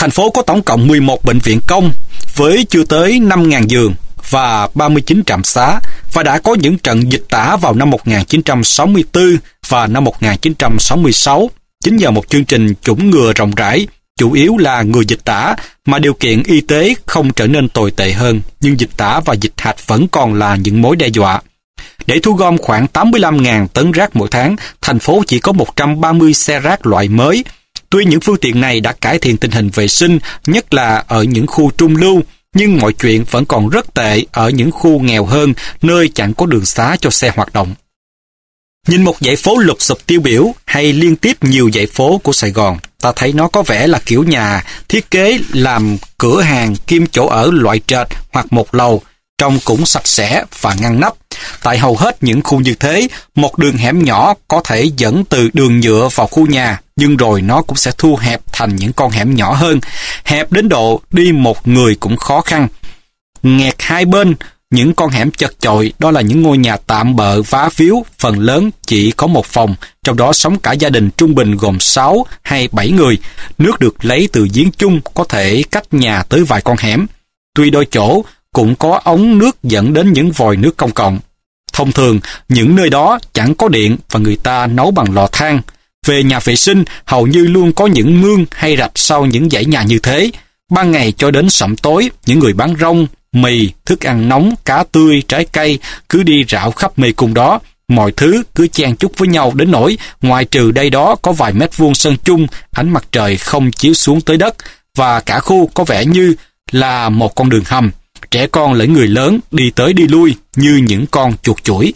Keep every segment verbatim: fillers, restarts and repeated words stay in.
Thành phố có tổng cộng mười một bệnh viện công với chưa tới năm nghìn giường và ba mươi chín trạm xá, và đã có những trận dịch tả vào năm một nghìn chín trăm sáu mươi tư và năm một nghìn chín trăm sáu mươi sáu. Chính nhờ một chương trình chủng ngừa rộng rãi, chủ yếu là ngừa dịch tả, mà điều kiện y tế không trở nên tồi tệ hơn, nhưng dịch tả và dịch hạch vẫn còn là những mối đe dọa. Để thu gom khoảng tám mươi lăm nghìn tấn rác mỗi tháng, thành phố chỉ có một trăm ba mươi xe rác loại mới. Tuy những phương tiện này đã cải thiện tình hình vệ sinh, nhất là ở những khu trung lưu, nhưng mọi chuyện vẫn còn rất tệ ở những khu nghèo hơn, nơi chẳng có đường xá cho xe hoạt động. Nhìn một dãy phố lụp xụp tiêu biểu hay liên tiếp nhiều dãy phố của Sài Gòn, ta thấy nó có vẻ là kiểu nhà thiết kế làm cửa hàng kim chỗ ở loại trệt hoặc một lầu, trông cũng sạch sẽ và ngăn nắp. Tại hầu hết những khu như thế, một đường hẻm nhỏ có thể dẫn từ đường nhựa vào khu nhà, nhưng rồi nó cũng sẽ thu hẹp thành những con hẻm nhỏ hơn, hẹp đến độ đi một người cũng khó khăn. Nghẹt hai bên, những con hẻm chật chội, đó là những ngôi nhà tạm bợ vá víu, phần lớn chỉ có một phòng, trong đó sống cả gia đình trung bình gồm sáu hay bảy người. Nước được lấy từ giếng chung, có thể cách nhà tới vài con hẻm. Tuy đôi chỗ cũng có ống nước dẫn đến những vòi nước công cộng. Thông thường, những nơi đó chẳng có điện và người ta nấu bằng lò than. Về nhà vệ sinh, hầu như luôn có những mương hay rạch sau những dãy nhà như thế. Ban ngày cho đến sẩm tối, những người bán rong, mì, thức ăn nóng, cá tươi, trái cây cứ đi rảo khắp mê cung đó. Mọi thứ cứ chen chúc với nhau đến nỗi ngoài trừ đây đó có vài mét vuông sân chung, ánh mặt trời không chiếu xuống tới đất, và cả khu có vẻ như là một con đường hầm. Trẻ con lẫn người lớn đi tới đi lui như những con chuột chuỗi.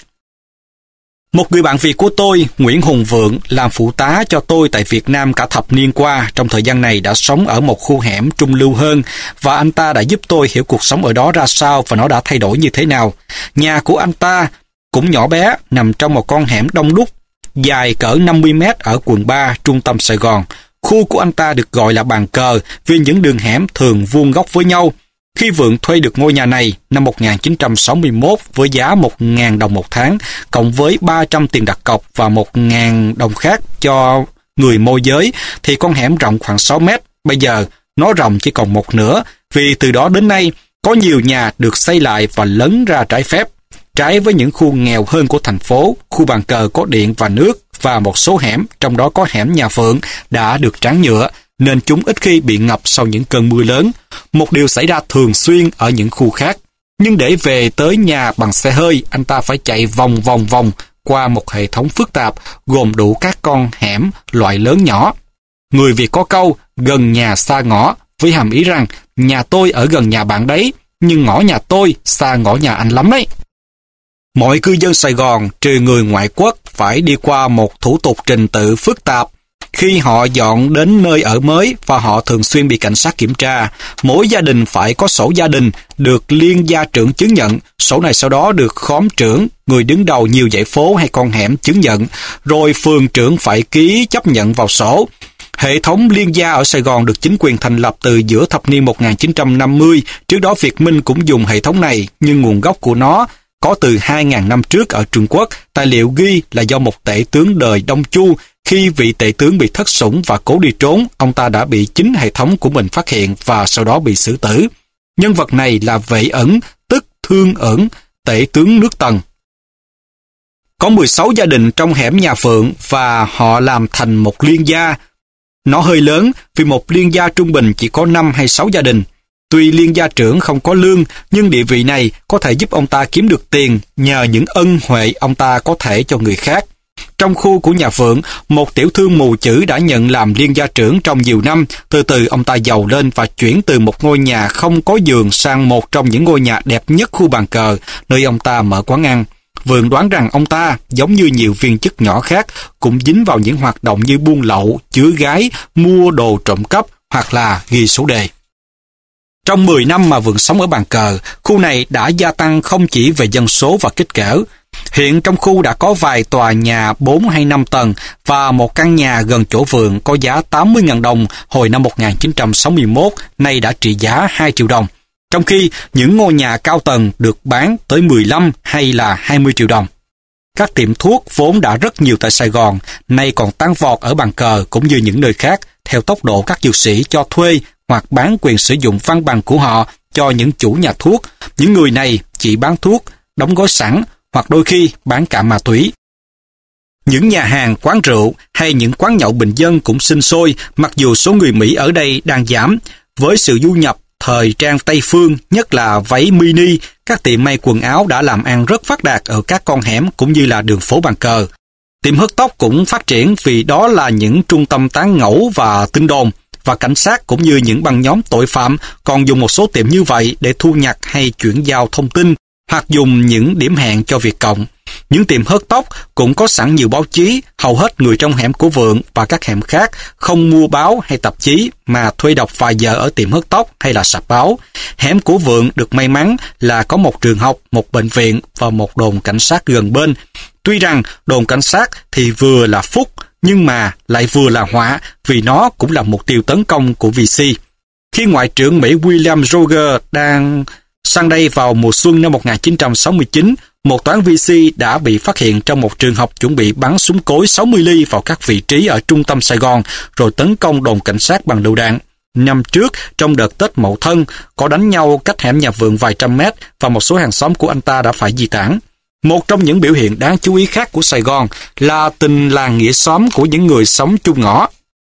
Một người bạn Việt của tôi, Nguyễn Hùng Vượng, làm phụ tá cho tôi tại Việt Nam cả thập niên qua, trong thời gian này đã sống ở một khu hẻm trung lưu hơn, và anh ta đã giúp tôi hiểu cuộc sống ở đó ra sao và nó đã thay đổi như thế nào. Nhà của anh ta cũng nhỏ bé, nằm trong một con hẻm đông đúc, dài cỡ năm mươi mét ở quận ba, trung tâm Sài Gòn. Khu của anh ta được gọi là bàn cờ vì những đường hẻm thường vuông góc với nhau. Khi Vượng thuê được ngôi nhà này năm một nghìn chín trăm sáu mươi mốt với giá một nghìn đồng một tháng, cộng với ba trăm tiền đặt cọc và một nghìn đồng khác cho người môi giới, thì con hẻm rộng khoảng sáu mét. Bây giờ, nó rộng chỉ còn một nửa, vì từ đó đến nay, có nhiều nhà được xây lại và lấn ra trái phép. Trái với những khu nghèo hơn của thành phố, khu bàn cờ có điện và nước, và một số hẻm, trong đó có hẻm nhà Phượng, đã được tráng nhựa, nên chúng ít khi bị ngập sau những cơn mưa lớn. Một điều xảy ra thường xuyên ở những khu khác. Nhưng để về tới nhà bằng xe hơi, anh ta phải chạy vòng vòng vòng qua một hệ thống phức tạp gồm đủ các con hẻm loại lớn nhỏ. Người Việt có câu gần nhà xa ngõ, với hàm ý rằng nhà tôi ở gần nhà bạn đấy, nhưng ngõ nhà tôi xa ngõ nhà anh lắm đấy. Mọi cư dân Sài Gòn, trừ người ngoại quốc, phải đi qua một thủ tục trình tự phức tạp khi họ dọn đến nơi ở mới, và họ thường xuyên bị cảnh sát kiểm tra. Mỗi gia đình phải có sổ gia đình được liên gia trưởng chứng nhận. Sổ này sau đó được khóm trưởng, người đứng đầu nhiều dãy phố hay con hẻm chứng nhận, rồi phường trưởng phải ký chấp nhận vào sổ. Hệ thống liên gia ở Sài Gòn được chính quyền thành lập từ giữa thập niên một nghìn chín trăm năm mươi. Trước đó Việt Minh cũng dùng hệ thống này, nhưng nguồn gốc của nó có từ hai nghìn năm trước ở Trung Quốc. Tài liệu ghi là do một tể tướng đời Đông Chu. Khi vị tể tướng bị thất sủng và cố đi trốn, ông ta đã bị chính hệ thống của mình phát hiện và sau đó bị xử tử. Nhân vật này là Vệ Ẩn, tức Thương Ẩn, tể tướng nước Tần. Có mười sáu gia đình trong hẻm nhà Phượng và họ làm thành một liên gia. Nó hơi lớn vì một liên gia trung bình chỉ có năm hay sáu gia đình. Tuy liên gia trưởng không có lương, nhưng địa vị này có thể giúp ông ta kiếm được tiền nhờ những ân huệ ông ta có thể cho người khác. Trong khu của nhà Phượng, một tiểu thương mù chữ đã nhận làm liên gia trưởng trong nhiều năm. Từ từ ông ta giàu lên và chuyển từ một ngôi nhà không có giường sang một trong những ngôi nhà đẹp nhất khu bàn cờ, nơi ông ta mở quán ăn. Vượng đoán rằng ông ta, giống như nhiều viên chức nhỏ khác, cũng dính vào những hoạt động như buôn lậu, chứa gái, mua đồ trộm cắp hoặc là ghi số đề. Trong mười năm mà Vượng sống ở bàn cờ, khu này đã gia tăng không chỉ về dân số và kích cỡ. Hiện trong khu đã có vài tòa nhà bốn hay năm tầng và một căn nhà gần chỗ Vượng có giá tám mươi nghìn đồng hồi năm một nghìn chín trăm sáu mươi mốt, nay đã trị giá hai triệu đồng. Trong khi những ngôi nhà cao tầng được bán tới mười lăm hay là hai mươi triệu đồng. Các tiệm thuốc vốn đã rất nhiều tại Sài Gòn, nay còn tăng vọt ở bàn cờ cũng như những nơi khác, theo tốc độ các dược sĩ cho thuê hoặc bán quyền sử dụng văn bằng của họ cho những chủ nhà thuốc. Những người này chỉ bán thuốc, đóng gói sẵn, hoặc đôi khi bán cả ma túy. Những nhà hàng, quán rượu hay những quán nhậu bình dân cũng sinh sôi, mặc dù số người Mỹ ở đây đang giảm. Với sự du nhập thời trang Tây phương, nhất là váy mini, các tiệm may quần áo đã làm ăn rất phát đạt ở các con hẻm cũng như là đường phố bàn cờ. Tiệm hớt tóc cũng phát triển vì đó là những trung tâm tán ngẫu và tin đồn, và cảnh sát cũng như những băng nhóm tội phạm còn dùng một số tiệm như vậy để thu nhặt hay chuyển giao thông tin, hoặc dùng những điểm hẹn cho việc cộng. Những tiệm hớt tóc cũng có sẵn nhiều báo chí, hầu hết người trong hẻm của Vượng và các hẻm khác không mua báo hay tạp chí mà thuê đọc vài giờ ở tiệm hớt tóc hay là sạp báo. Hẻm của Vượng được may mắn là có một trường học, một bệnh viện và một đồn cảnh sát gần bên. Tuy rằng đồn cảnh sát thì vừa là phúc, nhưng mà lại vừa là họa vì nó cũng là mục tiêu tấn công của vê xê. Khi Ngoại trưởng Mỹ William Roger đang sang đây vào mùa xuân năm một nghìn chín trăm sáu mươi chín, một toán vê xê đã bị phát hiện trong một trường học chuẩn bị bắn súng cối sáu mươi ly vào các vị trí ở trung tâm Sài Gòn, rồi tấn công đồn cảnh sát bằng lựu đạn. Năm trước, trong đợt Tết Mậu Thân, có đánh nhau cách hẻm nhà Vượng vài trăm mét và một số hàng xóm của anh ta đã phải di tản. Một trong những biểu hiện đáng chú ý khác của Sài Gòn là tình làng nghĩa xóm của những người sống chung ngõ.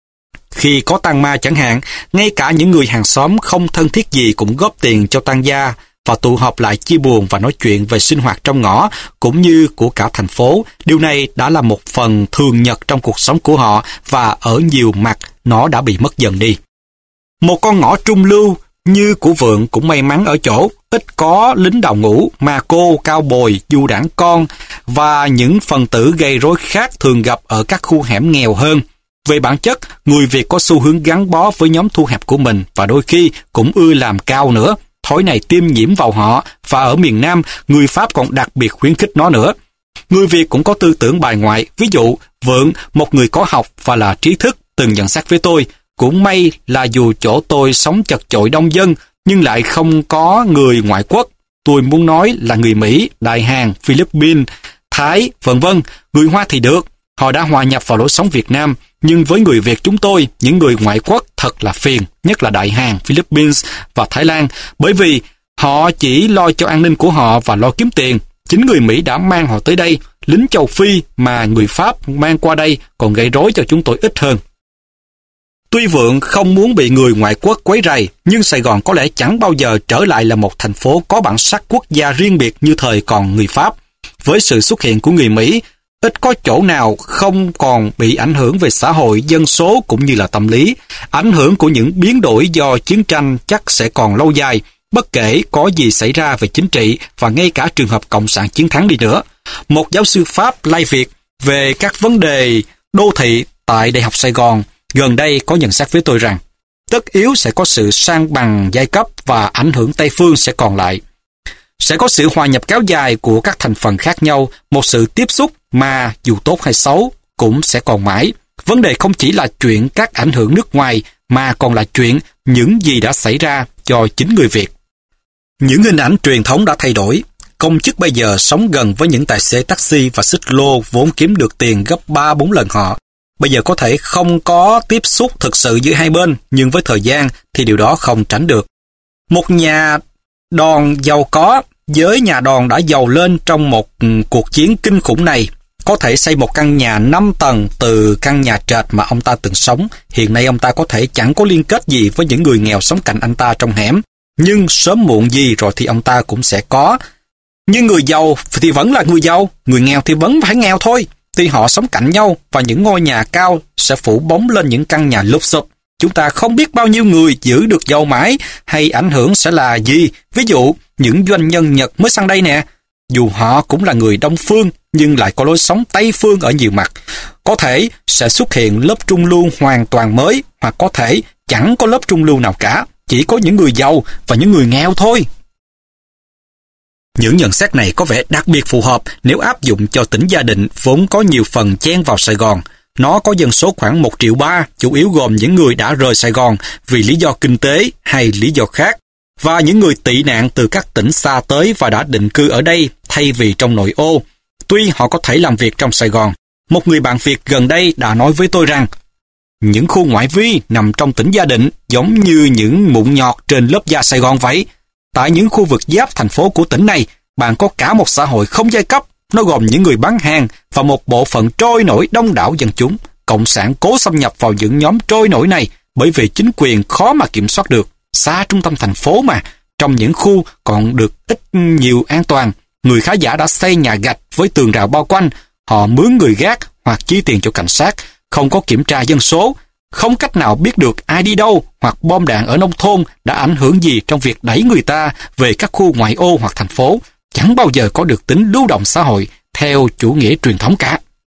Khi có tang ma chẳng hạn, ngay cả những người hàng xóm không thân thiết gì cũng góp tiền cho tang gia và tụ họp lại chia buồn và nói chuyện về sinh hoạt trong ngõ cũng như của cả thành phố. Điều này đã là một phần thường nhật trong cuộc sống của họ và ở nhiều mặt nó đã bị mất dần đi. Một con ngõ trung lưu như của Vượng cũng may mắn ở chỗ ít có lính đào ngũ, ma cô, cao bồi, du đảng con và những phần tử gây rối khác thường gặp ở các khu hẻm nghèo hơn. Về bản chất, người Việt có xu hướng gắn bó với nhóm thu hẹp của mình và đôi khi cũng ưa làm cao nữa. Thói này tiêm nhiễm vào họ, và ở miền Nam, người Pháp còn đặc biệt khuyến khích nó nữa. Người Việt cũng có tư tưởng bài ngoại. Ví dụ, Vượng, một người có học và là trí thức, từng nhận xét với tôi, cũng may là dù chỗ tôi sống chật chội đông dân, nhưng lại không có người ngoại quốc. Tôi muốn nói là người Mỹ, Đại Hàn, Philippines, Thái, vân vân. Người Hoa thì được, họ đã hòa nhập vào lối sống Việt Nam, nhưng với người Việt chúng tôi, những người ngoại quốc thật là phiền, nhất là Đại Hàn, Philippines và Thái Lan, bởi vì họ chỉ lo cho an ninh của họ và lo kiếm tiền. Chính người Mỹ đã mang họ tới đây, lính châu Phi mà người Pháp mang qua đây còn gây rối cho chúng tôi ít hơn. Tuy Vượng không muốn bị người ngoại quốc quấy rầy, nhưng Sài Gòn có lẽ chẳng bao giờ trở lại là một thành phố có bản sắc quốc gia riêng biệt như thời còn người Pháp. Với sự xuất hiện của người Mỹ, ít có chỗ nào không còn bị ảnh hưởng về xã hội, dân số cũng như là tâm lý. Ảnh hưởng của những biến đổi do chiến tranh chắc sẽ còn lâu dài, bất kể có gì xảy ra về chính trị và ngay cả trường hợp Cộng sản chiến thắng đi nữa. Một giáo sư Pháp Lai Việt về các vấn đề đô thị tại Đại học Sài Gòn gần đây có nhận xét với tôi rằng tất yếu sẽ có sự sang bằng giai cấp và ảnh hưởng Tây phương sẽ còn lại. Sẽ có sự hòa nhập kéo dài của các thành phần khác nhau, một sự tiếp xúc mà dù tốt hay xấu cũng sẽ còn mãi. Vấn đề không chỉ là chuyện các ảnh hưởng nước ngoài mà còn là chuyện những gì đã xảy ra cho chính người Việt. Những hình ảnh truyền thống đã thay đổi. Công chức bây giờ sống gần với những tài xế taxi và xích lô vốn kiếm được tiền gấp ba bốn lần họ. Bây giờ có thể không có tiếp xúc thực sự giữa hai bên, nhưng với thời gian thì điều đó không tránh được. Một nhà đòn giàu có với nhà đòn đã giàu lên trong một cuộc chiến kinh khủng này có thể xây một căn nhà năm tầng từ căn nhà trệt mà ông ta từng sống. Hiện nay ông ta có thể chẳng có liên kết gì với những người nghèo sống cạnh anh ta trong hẻm, nhưng sớm muộn gì rồi thì ông ta cũng sẽ có. Nhưng người giàu thì vẫn là người giàu, người nghèo thì vẫn phải nghèo thôi. Tuy họ sống cạnh nhau và những ngôi nhà cao sẽ phủ bóng lên những căn nhà lụp xụp, chúng ta không biết bao nhiêu người giữ được giàu mãi hay ảnh hưởng sẽ là gì. Ví dụ, những doanh nhân Nhật mới sang đây nè, dù họ cũng là người Đông phương nhưng lại có lối sống Tây phương ở nhiều mặt. Có thể sẽ xuất hiện lớp trung lưu hoàn toàn mới, hoặc có thể chẳng có lớp trung lưu nào cả, chỉ có những người giàu và những người nghèo thôi. Những nhận xét này có vẻ đặc biệt phù hợp nếu áp dụng cho tỉnh Gia Định vốn có nhiều phần chen vào Sài Gòn. Nó có dân số khoảng một triệu ba, chủ yếu gồm những người đã rời Sài Gòn vì lý do kinh tế hay lý do khác, và những người tị nạn từ các tỉnh xa tới và đã định cư ở đây thay vì trong nội ô. Tuy họ có thể làm việc trong Sài Gòn, một người bạn Việt gần đây đã nói với tôi rằng Những khu ngoại vi nằm trong tỉnh Gia Định giống như những mụn nhọt trên lớp da Sài Gòn vậy. Tại những khu vực giáp thành phố của tỉnh này, bạn có cả một xã hội không giai cấp, nó gồm những người bán hàng và một bộ phận trôi nổi đông đảo dân chúng. Cộng sản cố xâm nhập vào những nhóm trôi nổi này bởi vì chính quyền khó mà kiểm soát được. Xa trung tâm thành phố mà, trong những khu còn được ít nhiều an toàn, người khá giả đã xây nhà gạch với tường rào bao quanh. Họ mướn người gác hoặc chi tiền cho cảnh sát, không có kiểm tra dân số, không cách nào biết được ai đi đâu, hoặc bom đạn ở nông thôn đã ảnh hưởng gì trong việc đẩy người ta về các khu ngoại ô hoặc thành phố. Chẳng bao giờ có được tính lưu động xã hội theo chủ nghĩa truyền thống cả.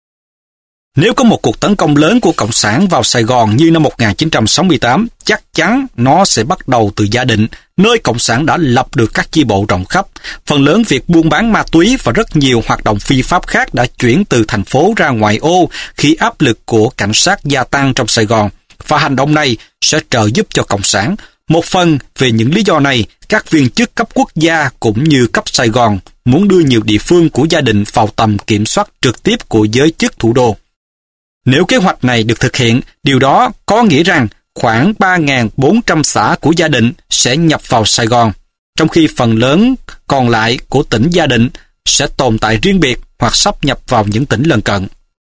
Nếu có một cuộc tấn công lớn của Cộng sản vào Sài Gòn như năm một nghìn chín trăm sáu mươi tám, chắc chắn nó sẽ bắt đầu từ Gia Định, nơi Cộng sản đã lập được các chi bộ rộng khắp. Phần lớn việc buôn bán ma túy và rất nhiều hoạt động phi pháp khác đã chuyển từ thành phố ra ngoại ô khi áp lực của cảnh sát gia tăng trong Sài Gòn. Và hành động này sẽ trợ giúp cho Cộng sản. Một phần vì những lý do này, các viên chức cấp quốc gia cũng như cấp Sài Gòn muốn đưa nhiều địa phương của Gia Định vào tầm kiểm soát trực tiếp của giới chức thủ đô. Nếu kế hoạch này được thực hiện, điều đó có nghĩa rằng khoảng ba nghìn bốn trăm xã của Gia Định sẽ nhập vào Sài Gòn, trong khi phần lớn còn lại của tỉnh Gia Định sẽ tồn tại riêng biệt hoặc sáp nhập vào những tỉnh lân cận.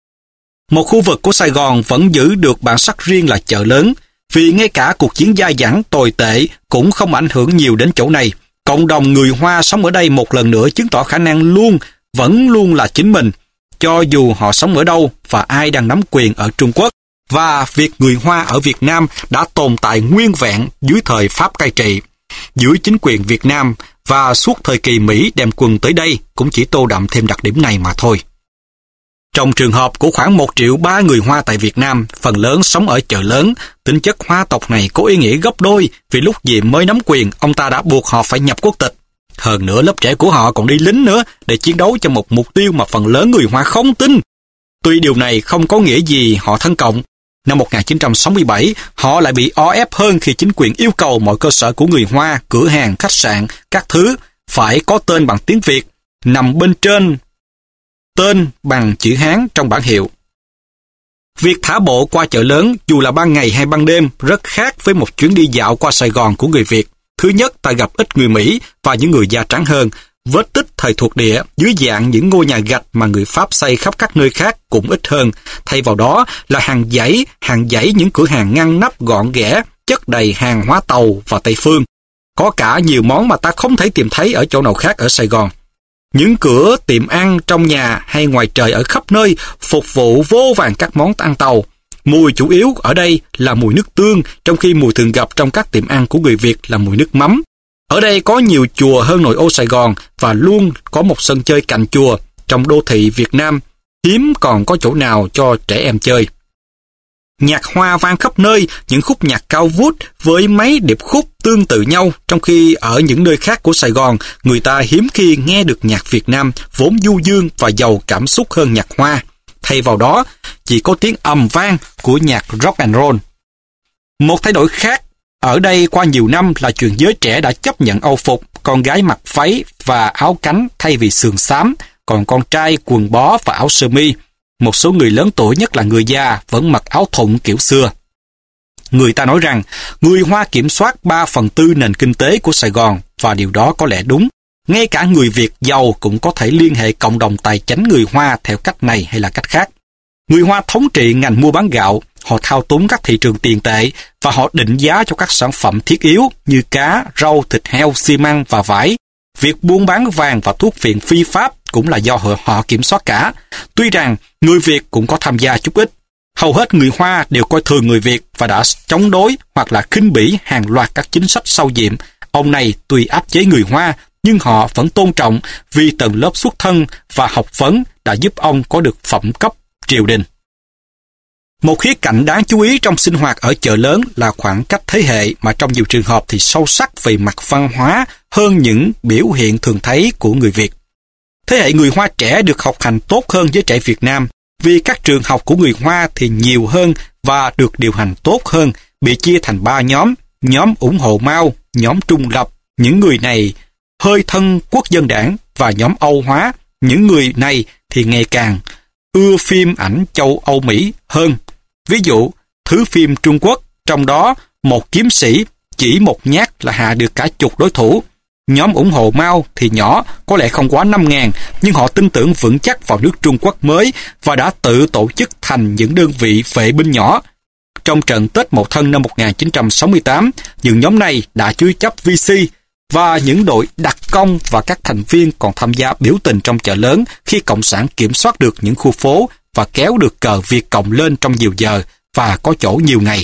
Một khu vực của Sài Gòn vẫn giữ được bản sắc riêng là chợ lớn, vì ngay cả cuộc chiến dai dẳng tồi tệ cũng không ảnh hưởng nhiều đến chỗ này. Cộng đồng người Hoa sống ở đây một lần nữa chứng tỏ khả năng luôn, vẫn luôn là chính mình, cho dù họ sống ở đâu và ai đang nắm quyền ở Trung Quốc. Và việc người Hoa ở Việt Nam đã tồn tại nguyên vẹn dưới thời Pháp cai trị. Dưới chính quyền Việt Nam và suốt thời kỳ Mỹ đem quân tới đây cũng chỉ tô đậm thêm đặc điểm này mà thôi. Trong trường hợp của khoảng một triệu ba người Hoa tại Việt Nam, phần lớn sống ở chợ lớn, tính chất Hoa tộc này có ý nghĩa gấp đôi vì lúc Diệm mới nắm quyền, ông ta đã buộc họ phải nhập quốc tịch. Hơn nữa lớp trẻ của họ còn đi lính nữa để chiến đấu cho một mục tiêu mà phần lớn người Hoa không tin. Tuy điều này không có nghĩa gì họ thân cộng. Năm một nghìn chín trăm sáu mươi bảy, họ lại bị o ép hơn khi chính quyền yêu cầu mọi cơ sở của người Hoa, cửa hàng, khách sạn, các thứ phải có tên bằng tiếng Việt, nằm bên trên tên bằng chữ Hán trong bảng hiệu. Việc thả bộ qua chợ lớn, dù là ban ngày hay ban đêm, rất khác với một chuyến đi dạo qua Sài Gòn của người Việt. Thứ nhất, ta gặp ít người Mỹ và những người da trắng hơn. Vết tích thời thuộc địa dưới dạng những ngôi nhà gạch mà người Pháp xây khắp các nơi khác cũng ít hơn. Thay vào đó là hàng dãy, hàng dãy những cửa hàng ngăn nắp gọn ghẽ, chất đầy hàng hóa Tàu và Tây phương. Có cả nhiều món mà ta không thể tìm thấy ở chỗ nào khác ở Sài Gòn. Những cửa tiệm ăn trong nhà hay ngoài trời ở khắp nơi phục vụ vô vàn các món ăn Tàu. Mùi chủ yếu ở đây là mùi nước tương, trong khi mùi thường gặp trong các tiệm ăn của người Việt là mùi nước mắm. Ở đây có nhiều chùa hơn nội ô Sài Gòn và luôn có một sân chơi cạnh chùa. Trong đô thị Việt Nam, hiếm còn có chỗ nào cho trẻ em chơi. Nhạc Hoa vang khắp nơi, những khúc nhạc cao vút với mấy điệp khúc tương tự nhau, trong khi ở những nơi khác của Sài Gòn, người ta hiếm khi nghe được nhạc Việt Nam vốn du dương và giàu cảm xúc hơn nhạc Hoa. Thay vào đó, chỉ có tiếng ầm vang của nhạc rock and roll. Một thay đổi khác ở đây qua nhiều năm là chuyện giới trẻ đã chấp nhận âu phục, con gái mặc váy và áo cánh thay vì sườn xám, còn con trai quần bó và áo sơ mi. Một số người lớn tuổi, nhất là người già, vẫn mặc áo thụng kiểu xưa. Người ta nói rằng người Hoa kiểm soát ba phần tư nền kinh tế của Sài Gòn, và điều đó có lẽ đúng. Ngay cả người Việt giàu cũng có thể liên hệ cộng đồng tài chánh người Hoa theo cách này hay là cách khác. Người Hoa thống trị ngành mua bán gạo, họ thao túng các thị trường tiền tệ và họ định giá cho các sản phẩm thiết yếu như cá, rau, thịt heo, xi măng và vải. Việc buôn bán vàng và thuốc phiện phi pháp cũng là do họ, họ kiểm soát cả. Tuy rằng người Việt cũng có tham gia chút ít. Hầu hết người Hoa đều coi thường người Việt và đã chống đối hoặc là khinh bỉ hàng loạt các chính sách sau Diệm. Ông này tuy áp chế người Hoa, nhưng họ vẫn tôn trọng vì tầng lớp xuất thân và học vấn đã giúp ông có được phẩm cấp triều đình. Một khía cạnh đáng chú ý trong sinh hoạt ở chợ lớn là khoảng cách thế hệ, mà trong nhiều trường hợp thì sâu sắc về mặt văn hóa hơn những biểu hiện thường thấy của người Việt. Thế hệ người Hoa trẻ được học hành tốt hơn với trẻ Việt Nam, vì các trường học của người Hoa thì nhiều hơn và được điều hành tốt hơn, bị chia thành ba nhóm: nhóm ủng hộ Mao, nhóm trung lập, những người này hơi thân quốc dân đảng, và nhóm Âu hóa, những người này thì ngày càng ưa phim ảnh châu Âu Mỹ hơn. Ví dụ, thứ phim Trung Quốc, trong đó một kiếm sĩ chỉ một nhát là hạ được cả chục đối thủ. Nhóm ủng hộ Mao thì nhỏ, có lẽ không quá năm ngàn, nhưng họ tin tưởng vững chắc vào nước Trung Quốc mới và đã tự tổ chức thành những đơn vị vệ binh nhỏ. Trong trận Tết Mậu Thân năm một nghìn chín trăm sáu mươi tám, những nhóm này đã chứa chấp vê xê và những đội đặc công và các thành viên còn tham gia biểu tình trong chợ lớn khi Cộng sản kiểm soát được những khu phố và kéo được cờ Việt Cộng lên trong nhiều giờ và có chỗ nhiều ngày.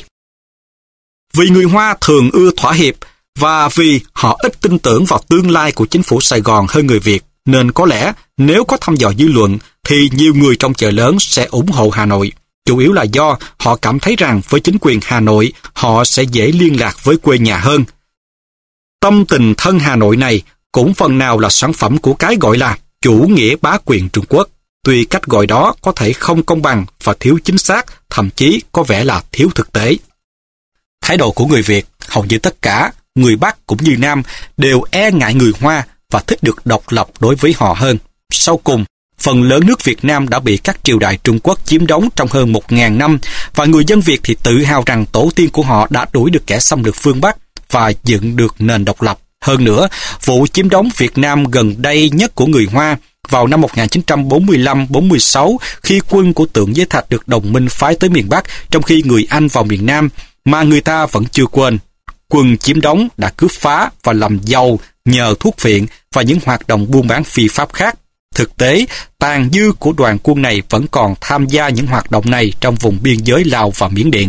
Vì người Hoa thường ưa thỏa hiệp và vì họ ít tin tưởng vào tương lai của chính phủ Sài Gòn hơn người Việt, nên có lẽ nếu có thăm dò dư luận thì nhiều người trong chợ lớn sẽ ủng hộ Hà Nội. Chủ yếu là do họ cảm thấy rằng với chính quyền Hà Nội, họ sẽ dễ liên lạc với quê nhà hơn. Tâm tình thân Hà Nội này cũng phần nào là sản phẩm của cái gọi là chủ nghĩa bá quyền Trung Quốc. Tuy cách gọi đó có thể không công bằng và thiếu chính xác, thậm chí có vẻ là thiếu thực tế. Thái độ của người Việt, hầu như tất cả, người Bắc cũng như Nam, đều e ngại người Hoa và thích được độc lập đối với họ hơn. Sau cùng, phần lớn nước Việt Nam đã bị các triều đại Trung Quốc chiếm đóng trong hơn một nghìn năm, và người dân Việt thì tự hào rằng tổ tiên của họ đã đuổi được kẻ xâm lược phương Bắc và dựng được nền độc lập. Hơn nữa, vụ chiếm đóng Việt Nam gần đây nhất của người Hoa vào năm một nghìn chín trăm bốn mươi lăm bốn mươi sáu, khi quân của Tượng Giới Thạch được đồng minh phái tới miền Bắc, trong khi người Anh vào miền Nam, mà người ta vẫn chưa quên. Quân chiếm đóng đã cướp phá và làm giàu nhờ thuốc phiện và những hoạt động buôn bán phi pháp khác. Thực tế, tàn dư của đoàn quân này vẫn còn tham gia những hoạt động này trong vùng biên giới Lào và Miến Điện.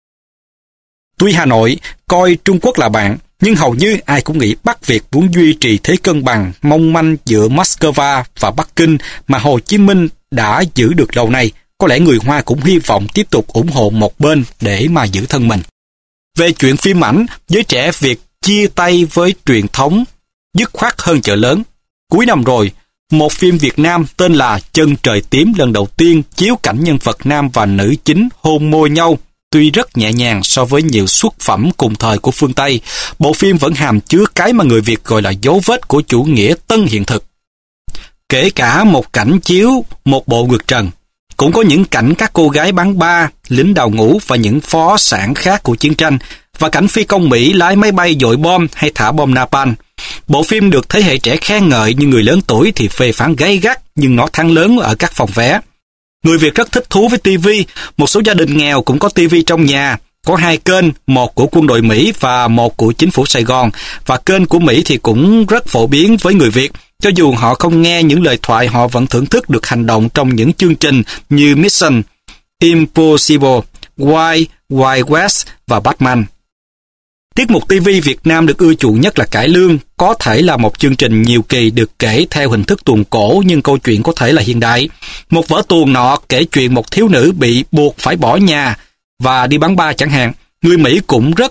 Tuy Hà Nội coi Trung Quốc là bạn, nhưng hầu như ai cũng nghĩ Bắc Việt muốn duy trì thế cân bằng mong manh giữa Moscow và Bắc Kinh mà Hồ Chí Minh đã giữ được lâu nay. Có lẽ người Hoa cũng hy vọng tiếp tục ủng hộ một bên để mà giữ thân mình. Về chuyện phim ảnh, giới trẻ Việt chia tay với truyền thống dứt khoát hơn chợ lớn. Cuối năm rồi, một phim Việt Nam tên là Chân Trời Tím lần đầu tiên chiếu cảnh nhân vật nam và nữ chính hôn môi nhau. Tuy rất nhẹ nhàng so với nhiều xuất phẩm cùng thời của phương Tây, bộ phim vẫn hàm chứa cái mà người Việt gọi là dấu vết của chủ nghĩa tân hiện thực. Kể cả một cảnh chiếu một bộ ngực trần, cũng có những cảnh các cô gái bán ba, lính đào ngũ và những phó sản khác của chiến tranh, và cảnh phi công Mỹ lái máy bay dội bom hay thả bom napalm. Bộ phim được thế hệ trẻ khen ngợi, nhưng người lớn tuổi thì phê phán gay gắt, nhưng nó thắng lớn ở các phòng vé. Người Việt rất thích thú với ti vi, một số gia đình nghèo cũng có ti vi trong nhà, có hai kênh, một của quân đội Mỹ và một của chính phủ Sài Gòn, và kênh của Mỹ thì cũng rất phổ biến với người Việt. Cho dù họ không nghe những lời thoại, họ vẫn thưởng thức được hành động trong những chương trình như Mission Impossible, Wild Wild West và Batman. Tiết mục ti vi Việt Nam được ưa chuộng nhất là Cải Lương, có thể là một chương trình nhiều kỳ được kể theo hình thức tuồng cổ, nhưng câu chuyện có thể là hiện đại. Một vở tuồng nọ kể chuyện một thiếu nữ bị buộc phải bỏ nhà và đi bán ba chẳng hạn. Người Mỹ cũng rất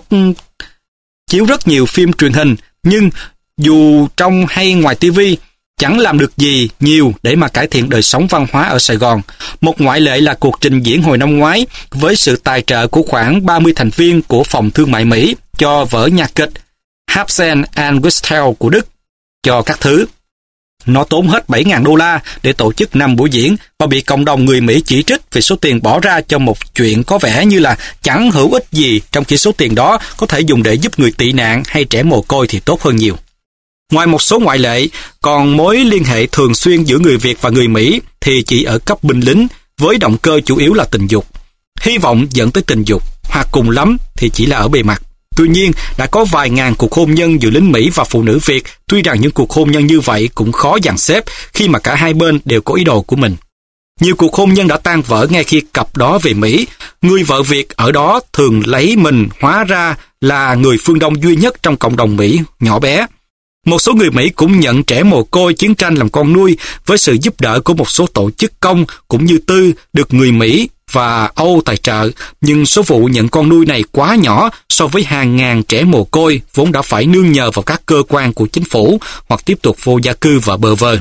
chiếu rất nhiều phim truyền hình, nhưng dù trong hay ngoài ti vi, chẳng làm được gì nhiều để mà cải thiện đời sống văn hóa ở Sài Gòn. Một ngoại lệ là cuộc trình diễn hồi năm ngoái với sự tài trợ của khoảng ba mươi thành viên của Phòng Thương mại Mỹ cho vở nhạc kịch Hampton and Whistle của Đức cho các thứ. Nó tốn hết bảy nghìn đô la để tổ chức năm buổi diễn và bị cộng đồng người Mỹ chỉ trích vì số tiền bỏ ra cho một chuyện có vẻ như là chẳng hữu ích gì, trong khi số tiền đó có thể dùng để giúp người tị nạn hay trẻ mồ côi thì tốt hơn nhiều. Ngoài một số ngoại lệ, còn mối liên hệ thường xuyên giữa người Việt và người Mỹ thì chỉ ở cấp binh lính, với động cơ chủ yếu là tình dục. Hy vọng dẫn tới tình dục, hoặc cùng lắm thì chỉ là ở bề mặt. Tuy nhiên, đã có vài ngàn cuộc hôn nhân giữa lính Mỹ và phụ nữ Việt, tuy rằng những cuộc hôn nhân như vậy cũng khó dàn xếp khi mà cả hai bên đều có ý đồ của mình. Nhiều cuộc hôn nhân đã tan vỡ ngay khi cặp đó về Mỹ. Người vợ Việt ở đó thường lấy mình hóa ra là người phương Đông duy nhất trong cộng đồng Mỹ nhỏ bé. Một số người Mỹ cũng nhận trẻ mồ côi chiến tranh làm con nuôi với sự giúp đỡ của một số tổ chức công cũng như tư được người Mỹ và Âu tài trợ, nhưng số vụ nhận con nuôi này quá nhỏ so với hàng ngàn trẻ mồ côi vốn đã phải nương nhờ vào các cơ quan của chính phủ hoặc tiếp tục vô gia cư và bơ vơ.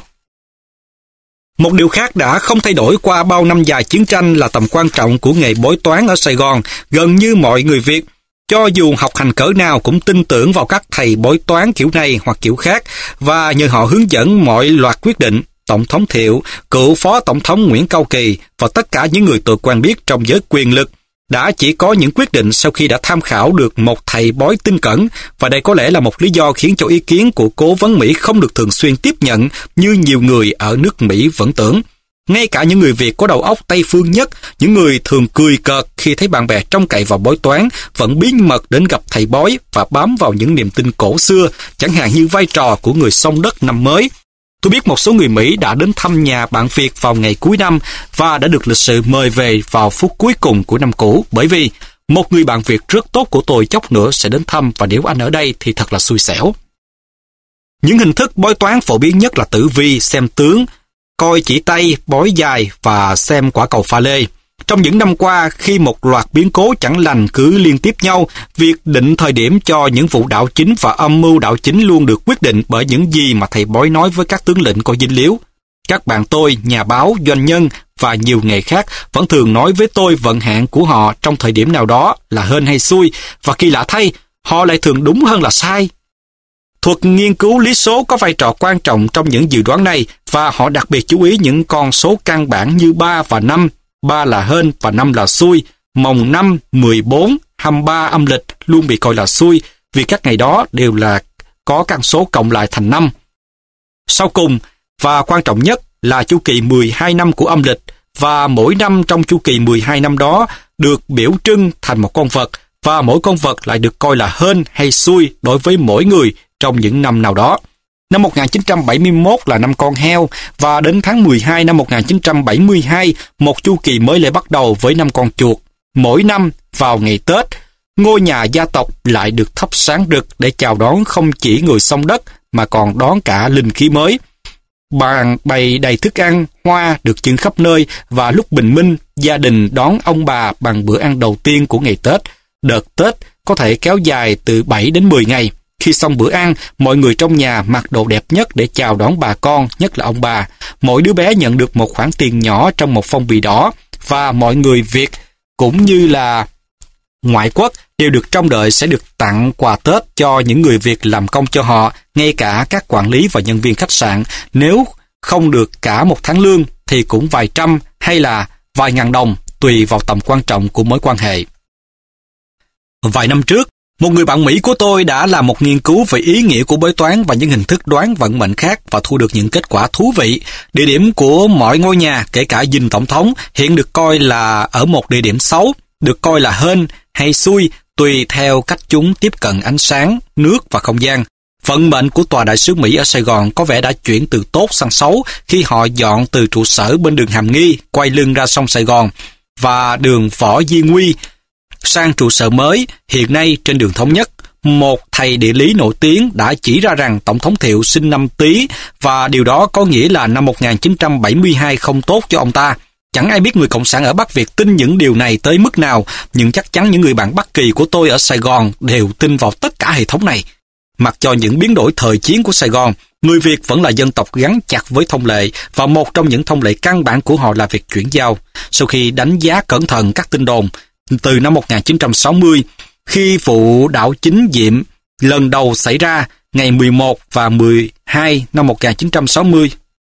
Một điều khác đã không thay đổi qua bao năm dài chiến tranh là tầm quan trọng của nghề bói toán ở Sài Gòn. Gần như mọi người Việt, cho dù học hành cỡ nào, cũng tin tưởng vào các thầy bói toán kiểu này hoặc kiểu khác, và nhờ họ hướng dẫn mọi loạt quyết định. Tổng thống Thiệu, cựu phó tổng thống Nguyễn Cao Kỳ và tất cả những người tôi quen biết trong giới quyền lực đã chỉ có những quyết định sau khi đã tham khảo được một thầy bói tinh cẩn, và đây có lẽ là một lý do khiến cho ý kiến của cố vấn Mỹ không được thường xuyên tiếp nhận như nhiều người ở nước Mỹ vẫn tưởng. Ngay cả những người Việt có đầu óc Tây phương nhất, những người thường cười cợt khi thấy bạn bè trông cậy vào bói toán, vẫn bí mật đến gặp thầy bói và bám vào những niềm tin cổ xưa, chẳng hạn như vai trò của người xông đất năm mới. Tôi biết một số người Mỹ đã đến thăm nhà bạn Việt vào ngày cuối năm và đã được lịch sự mời về vào phút cuối cùng của năm cũ, bởi vì một người bạn Việt rất tốt của tôi chốc nữa sẽ đến thăm, và nếu anh ở đây thì thật là xui xẻo. Những hình thức bói toán phổ biến nhất là tử vi, xem tướng, coi chỉ tay, bói dài và xem quả cầu pha lê. Trong những năm qua, khi một loạt biến cố chẳng lành cứ liên tiếp nhau, việc định thời điểm cho những vụ đảo chính và âm mưu đảo chính luôn được quyết định bởi những gì mà thầy bói nói với các tướng lĩnh có dính líu. Các bạn tôi, nhà báo, doanh nhân và nhiều nghề khác vẫn thường nói với tôi vận hạn của họ trong thời điểm nào đó là hên hay xui, và kỳ lạ thay, họ lại thường đúng hơn là sai. Thuật nghiên cứu lý số có vai trò quan trọng trong những dự đoán này, và họ đặc biệt chú ý những con số căn bản như ba và năm. ba là hên và năm là xui. Mồng năm, mười bốn, hai mươi ba âm lịch luôn bị coi là xui, vì các ngày đó đều là có căn số cộng lại thành năm. Sau cùng, và quan trọng nhất, là chu kỳ mười hai năm của âm lịch, và mỗi năm trong chu kỳ mười hai năm đó được biểu trưng thành một con vật, và mỗi con vật lại được coi là hên hay xui đối với mỗi người trong những năm nào đó. Năm một nghìn chín trăm bảy mươi mốt là năm con heo, và đến tháng mười hai năm một nghìn chín trăm bảy mươi hai, một chu kỳ mới lại bắt đầu với năm con chuột. Mỗi năm, vào ngày Tết, ngôi nhà gia tộc lại được thắp sáng rực để chào đón không chỉ người xông đất, mà còn đón cả linh khí mới. Bàn bày đầy thức ăn, hoa được trưng khắp nơi, và lúc bình minh, gia đình đón ông bà bằng bữa ăn đầu tiên của ngày Tết. Đợt Tết có thể kéo dài từ bảy đến mười ngày. Khi xong bữa ăn, mọi người trong nhà mặc đồ đẹp nhất để chào đón bà con, nhất là ông bà. Mỗi đứa bé nhận được một khoản tiền nhỏ trong một phong bì đỏ, và mọi người Việt cũng như là ngoại quốc đều được trông đợi sẽ được tặng quà Tết cho những người Việt làm công cho họ, ngay cả các quản lý và nhân viên khách sạn. Nếu không được cả một tháng lương thì cũng vài trăm hay là vài ngàn đồng, tùy vào tầm quan trọng của mối quan hệ. Vài năm trước, một người bạn Mỹ của tôi đã làm một nghiên cứu về ý nghĩa của bói toán và những hình thức đoán vận mệnh khác, và thu được những kết quả thú vị. Địa điểm của mọi ngôi nhà, kể cả dinh tổng thống, hiện được coi là ở một địa điểm xấu, được coi là hên hay xui tùy theo cách chúng tiếp cận ánh sáng, nước và không gian. Vận mệnh của tòa đại sứ Mỹ ở Sài Gòn có vẻ đã chuyển từ tốt sang xấu khi họ dọn từ trụ sở bên đường Hàm Nghi quay lưng ra sông Sài Gòn và đường Võ Di Nguy sang trụ sở mới hiện nay trên đường Thống Nhất. Một thầy địa lý nổi tiếng đã chỉ ra rằng Tổng thống Thiệu sinh năm Tý, và điều đó có nghĩa là năm một nghìn chín trăm bảy mươi hai không tốt cho ông ta. Chẳng ai biết người Cộng sản ở Bắc Việt tin những điều này tới mức nào, nhưng chắc chắn những người bạn Bắc Kỳ của tôi ở Sài Gòn đều tin vào tất cả hệ thống này. Mặc cho những biến đổi thời chiến của Sài Gòn, người Việt vẫn là dân tộc gắn chặt với thông lệ, và một trong những thông lệ căn bản của họ là việc chuyển giao. Sau khi đánh giá cẩn thận các tin đồn, từ năm một nghìn chín trăm sáu mươi, khi vụ đảo chính Diệm lần đầu xảy ra ngày mười một và mười hai năm một nghìn chín trăm sáu mươi,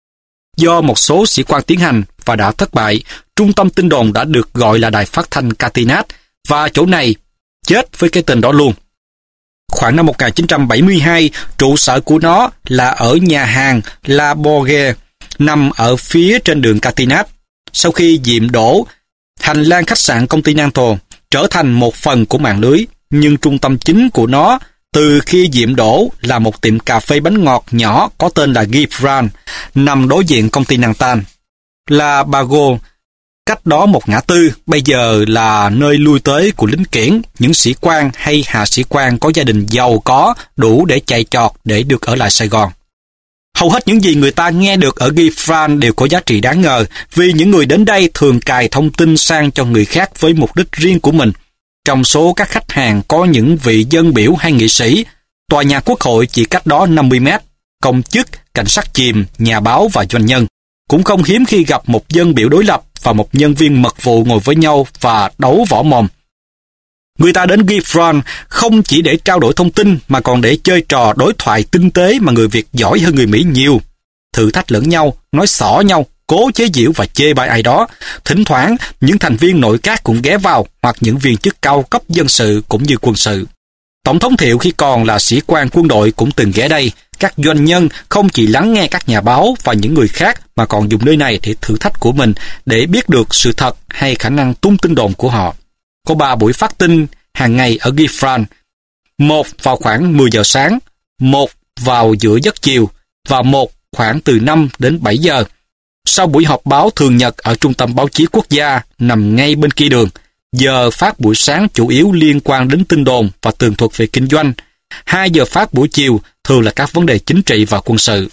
do một số sĩ quan tiến hành và đã thất bại, trung tâm tin đồn đã được gọi là đài phát thanh Catinat, và chỗ này chết với cái tên đó luôn. Khoảng năm một nghìn chín trăm bảy mươi hai, trụ sở của nó là ở nhà hàng La Bourget, nằm ở phía trên đường Catinat. Sau khi Diệm đổ, hành lang khách sạn Continental trở thành một phần của mạng lưới, nhưng trung tâm chính của nó từ khi Diệm đổ là một tiệm cà phê bánh ngọt nhỏ có tên là Guy Fran, nằm đối diện Continental. La Bago, cách đó một ngã tư, bây giờ là nơi lui tới của lính kiển, những sĩ quan hay hạ sĩ quan có gia đình giàu có đủ để chạy chọt để được ở lại Sài Gòn. Hầu hết những gì người ta nghe được ở Guy Fran đều có giá trị đáng ngờ, vì những người đến đây thường cài thông tin sang cho người khác với mục đích riêng của mình. Trong số các khách hàng có những vị dân biểu hay nghị sĩ, tòa nhà Quốc hội chỉ cách đó năm mươi mét, công chức, cảnh sát chìm, nhà báo và doanh nhân. Cũng không hiếm khi gặp một dân biểu đối lập và một nhân viên mật vụ ngồi với nhau và đấu võ mồm. Người ta đến Guy Fran không chỉ để trao đổi thông tin mà còn để chơi trò đối thoại tinh tế mà người Việt giỏi hơn người Mỹ nhiều. Thử thách lẫn nhau, nói xỏ nhau, cố chế giễu và chê bai ai đó. Thỉnh thoảng, những thành viên nội các cũng ghé vào, hoặc những viên chức cao cấp dân sự cũng như quân sự. Tổng thống Thiệu khi còn là sĩ quan quân đội cũng từng ghé đây. Các doanh nhân không chỉ lắng nghe các nhà báo và những người khác mà còn dùng nơi này để thử thách của mình để biết được sự thật hay khả năng tung tin đồn của họ. Có ba buổi phát tin hàng ngày ở Gifran, một vào khoảng mười giờ sáng, một vào giữa giấc chiều và một khoảng từ năm đến bảy giờ. Sau buổi họp báo thường nhật ở Trung tâm Báo chí Quốc gia nằm ngay bên kia đường, giờ phát buổi sáng chủ yếu liên quan đến tin đồn và tường thuật về kinh doanh. Hai giờ phát buổi chiều thường là các vấn đề chính trị và quân sự.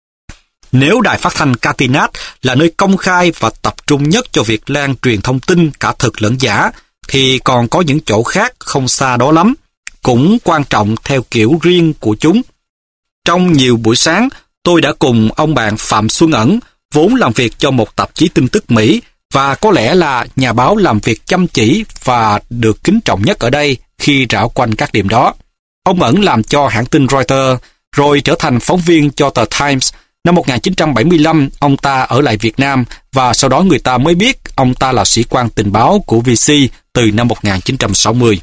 Nếu đài phát thanh Catinat là nơi công khai và tập trung nhất cho việc lan truyền thông tin cả thực lẫn giả, thì còn có những chỗ khác không xa đó lắm, cũng quan trọng theo kiểu riêng của chúng. Trong nhiều buổi sáng, tôi đã cùng ông bạn Phạm Xuân Ẩn, vốn làm việc cho một tạp chí tin tức Mỹ, và có lẽ là nhà báo làm việc chăm chỉ và được kính trọng nhất ở đây khi rảo quanh các điểm đó. Ông Ẩn làm cho hãng tin Reuters, rồi trở thành phóng viên cho tờ Times. Năm một nghìn chín trăm bảy mươi lăm, ông ta ở lại Việt Nam và sau đó người ta mới biết ông ta là sĩ quan tình báo của vê xê từ năm một nghìn chín trăm sáu mươi.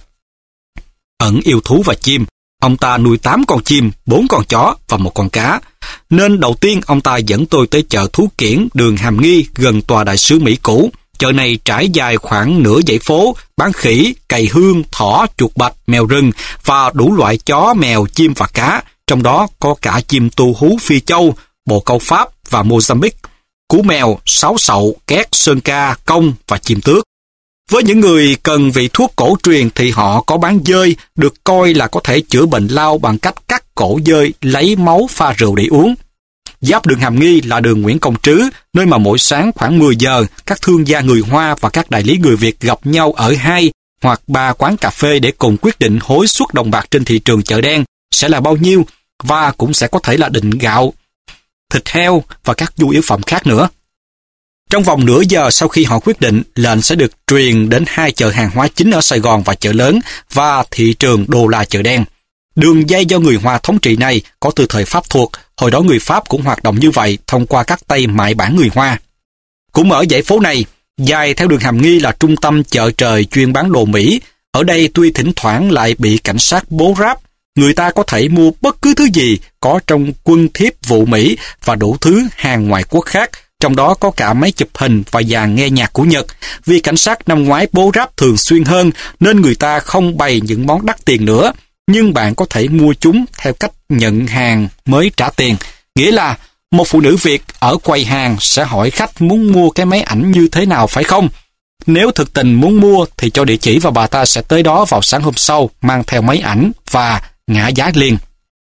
Ẩn yêu thú và chim. Ông ta nuôi tám con chim, bốn con chó và một con cá. Nên đầu tiên ông ta dẫn tôi tới chợ Thú Kiển, đường Hàm Nghi, gần tòa đại sứ Mỹ cũ. Chợ này trải dài khoảng nửa dãy phố, bán khỉ, cầy hương, thỏ, chuột bạch, mèo rừng và đủ loại chó, mèo, chim và cá. Trong đó có cả chim tu hú Phi Châu, bồ câu Pháp và Mozambique, cú mèo, sáo sậu, két, sơn ca, công và chim tước. Với những người cần vị thuốc cổ truyền thì họ có bán dơi, được coi là có thể chữa bệnh lao bằng cách cắt cổ dơi, lấy máu pha rượu để uống. Giáp đường Hàm Nghi là đường Nguyễn Công Trứ, nơi mà mỗi sáng khoảng mười giờ, các thương gia người Hoa và các đại lý người Việt gặp nhau ở hai hoặc ba quán cà phê để cùng quyết định hối suất đồng bạc trên thị trường chợ đen sẽ là bao nhiêu, và cũng sẽ có thể là định gạo, thịt heo và các nhu yếu phẩm khác nữa. Trong vòng nửa giờ sau khi họ quyết định, lệnh sẽ được truyền đến hai chợ hàng hóa chính ở Sài Gòn và chợ lớn và thị trường đô la chợ đen. Đường dây do người Hoa thống trị này có từ thời Pháp thuộc, hồi đó người Pháp cũng hoạt động như vậy thông qua các tay mại bản người Hoa. Cũng ở dãy phố này, dài theo đường Hàm Nghi là trung tâm chợ trời chuyên bán đồ Mỹ. Ở đây tuy thỉnh thoảng lại bị cảnh sát bố ráp, người ta có thể mua bất cứ thứ gì có trong quân thiếp vụ Mỹ và đủ thứ hàng ngoại quốc khác, trong đó có cả máy chụp hình và dàn nghe nhạc của Nhật. Vì cảnh sát năm ngoái bố ráp thường xuyên hơn nên người ta không bày những món đắt tiền nữa, nhưng bạn có thể mua chúng theo cách nhận hàng mới trả tiền. Nghĩa là một phụ nữ Việt ở quầy hàng sẽ hỏi khách muốn mua cái máy ảnh như thế nào, phải không? Nếu thực tình muốn mua thì cho địa chỉ và bà ta sẽ tới đó vào sáng hôm sau mang theo máy ảnh và ngã giá liền.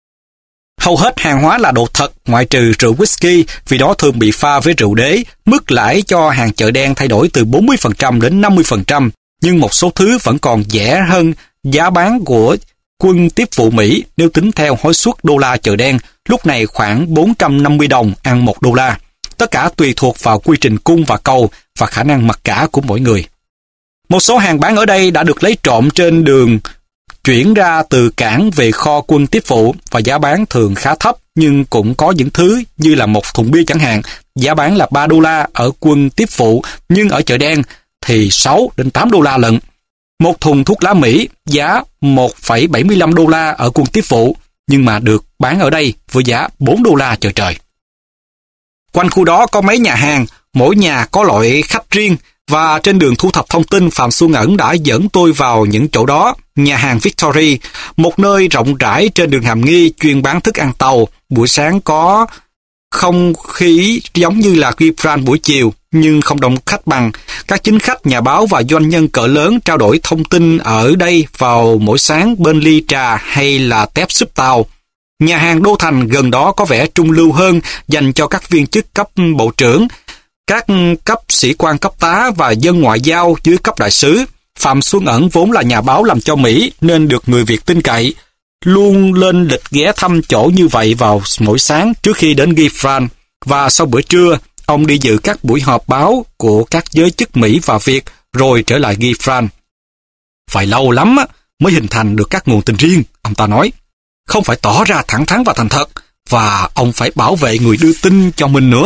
Hầu hết hàng hóa là đồ thật, ngoại trừ rượu whisky, vì đó thường bị pha với rượu đế. Mức lãi cho hàng chợ đen thay đổi từ bốn mươi phần trăm đến năm mươi phần trăm, nhưng một số thứ vẫn còn rẻ hơn giá bán của quân tiếp vụ Mỹ nếu tính theo hối suất đô la chợ đen, lúc này khoảng bốn trăm năm mươi đồng ăn một đô la. Tất cả tùy thuộc vào quy trình cung và cầu và khả năng mặc cả của mỗi người. Một số hàng bán ở đây đã được lấy trộm trên đường chuyển ra từ cảng về kho quân tiếp vụ và giá bán thường khá thấp, nhưng cũng có những thứ như là một thùng bia chẳng hạn, giá bán là ba đô la ở quân tiếp vụ, nhưng ở chợ đen thì sáu đến tám đô la lận. Một thùng thuốc lá Mỹ giá một phẩy bảy mươi lăm đô la ở quân tiếp vụ, nhưng mà được bán ở đây với giá bốn đô la chợ trời. Quanh khu đó có mấy nhà hàng, mỗi nhà có loại khách riêng, và trên đường thu thập thông tin, Phạm Xuân Ẩn đã dẫn tôi vào những chỗ đó. Nhà hàng Victory, một nơi rộng rãi trên đường Hàm Nghi chuyên bán thức ăn tàu. Buổi sáng có không khí giống như là Gifran buổi chiều, nhưng không đông khách bằng. Các chính khách, nhà báo và doanh nhân cỡ lớn trao đổi thông tin ở đây vào mỗi sáng bên ly trà hay là tép súp tàu. Nhà hàng Đô Thành gần đó có vẻ trung lưu hơn, dành cho các viên chức cấp bộ trưởng, các cấp sĩ quan cấp tá và dân ngoại giao dưới cấp đại sứ. Phạm Xuân Ẩn vốn là nhà báo làm cho Mỹ nên được người Việt tin cậy, luôn lên lịch ghé thăm chỗ như vậy vào mỗi sáng trước khi đến Gifran, và sau bữa trưa, ông đi dự các buổi họp báo của các giới chức Mỹ và Việt rồi trở lại Gifran. Phải lâu lắm mới hình thành được các nguồn tin riêng, ông ta nói. Không phải tỏ ra thẳng thắn và thành thật, và ông phải bảo vệ người đưa tin cho mình nữa.